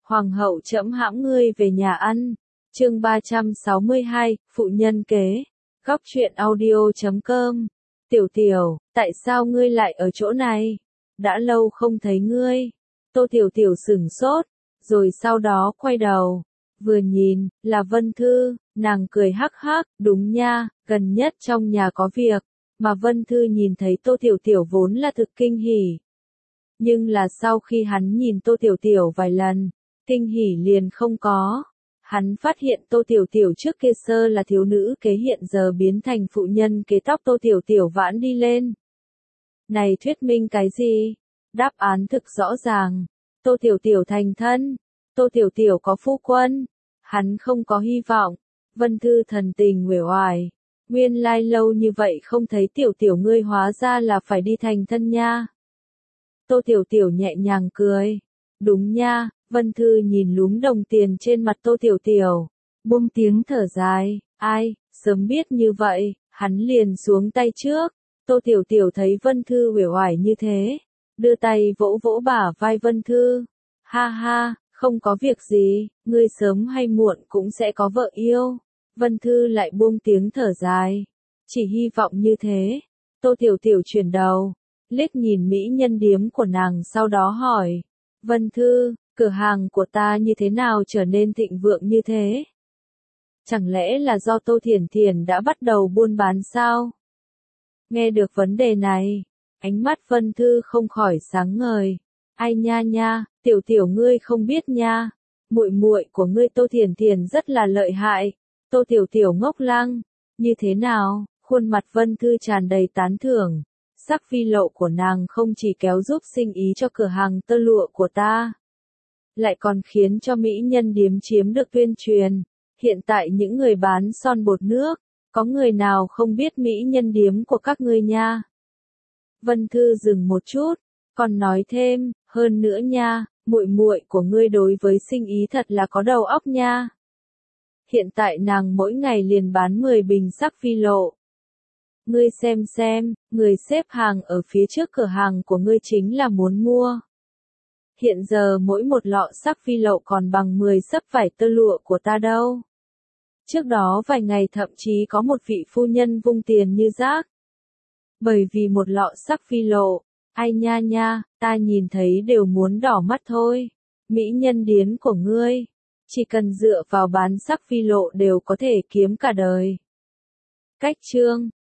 Hoàng hậu trẫm hãm ngươi về nhà ăn. Chương 362, phụ nhân kế. Góc truyện audio.com. Tiểu Tiểu, tại sao ngươi lại ở chỗ này? Đã lâu không thấy ngươi. Tô Tiểu Tiểu sửng sốt, rồi sau đó quay đầu. Vừa nhìn, là Vân Thư, nàng cười hắc hắc, đúng nha, gần nhất trong nhà có việc. Mà Vân Thư nhìn thấy Tô Tiểu Tiểu vốn là thực kinh hỉ. Nhưng là sau khi hắn nhìn Tô Tiểu Tiểu vài lần, kinh hỉ liền không có. Hắn phát hiện Tô Tiểu Tiểu trước kia sơ là thiếu nữ kế hiện giờ biến thành phụ nhân kế, tóc Tô Tiểu Tiểu vãn đi lên. Này thuyết minh cái gì? Đáp án thực rõ ràng. Tô Tiểu Tiểu thành thân. Tô Tiểu Tiểu có phu quân. Hắn không có hy vọng. Vân Thư thần tình uể oải. Nguyên lai lâu như vậy không thấy Tiểu Tiểu ngươi hóa ra là phải đi thành thân nha. Tô Tiểu Tiểu nhẹ nhàng cười. Đúng nha. Vân Thư nhìn lúm đồng tiền trên mặt Tô Tiểu Tiểu, buông tiếng thở dài, ai, sớm biết như vậy, hắn liền xuống tay trước. Tô Tiểu Tiểu thấy Vân Thư uể oải như thế, đưa tay vỗ vỗ bả vai Vân Thư. Ha ha, không có việc gì, ngươi sớm hay muộn cũng sẽ có vợ yêu. Vân Thư lại buông tiếng thở dài, chỉ hy vọng như thế. Tô Tiểu Tiểu chuyển đầu, liếc nhìn mỹ nhân điếm của nàng sau đó hỏi, Vân Thư, cửa hàng của ta như thế nào trở nên thịnh vượng như thế? Chẳng lẽ là do Tô Thiển Thiển đã bắt đầu buôn bán sao? Nghe được vấn đề này, ánh mắt Vân Thư không khỏi sáng ngời. Ai nha nha, Tiểu Tiểu ngươi không biết nha, muội muội của ngươi Tô Thiển Thiển rất là lợi hại. Tô Tiểu Tiểu ngốc lăng, như thế nào? Khuôn mặt Vân Thư tràn đầy tán thưởng. Sắc phi lộ của nàng không chỉ kéo giúp sinh ý cho cửa hàng tơ lụa của ta, lại còn khiến cho mỹ nhân điếm chiếm được tuyên truyền. Hiện tại những người bán son bột nước, có người nào không biết mỹ nhân điếm của các ngươi nha? Vân Thư dừng một chút, còn nói thêm, hơn nữa nha, muội muội của ngươi đối với sinh ý thật là có đầu óc nha. Hiện tại nàng mỗi ngày liền bán 10 bình sắc phi lộ. Ngươi xem, người xếp hàng ở phía trước cửa hàng của ngươi chính là muốn mua. Hiện giờ mỗi một lọ sắc phi lộ còn bằng 10 xấp vải tơ lụa của ta đâu. Trước đó vài ngày thậm chí có một vị phu nhân vung tiền như rác. Bởi vì một lọ sắc phi lộ, ai nha nha, ta nhìn thấy đều muốn đỏ mắt thôi. Mỹ nhân điếm của ngươi, chỉ cần dựa vào bán sắc phi lộ đều có thể kiếm cả đời. Cách chương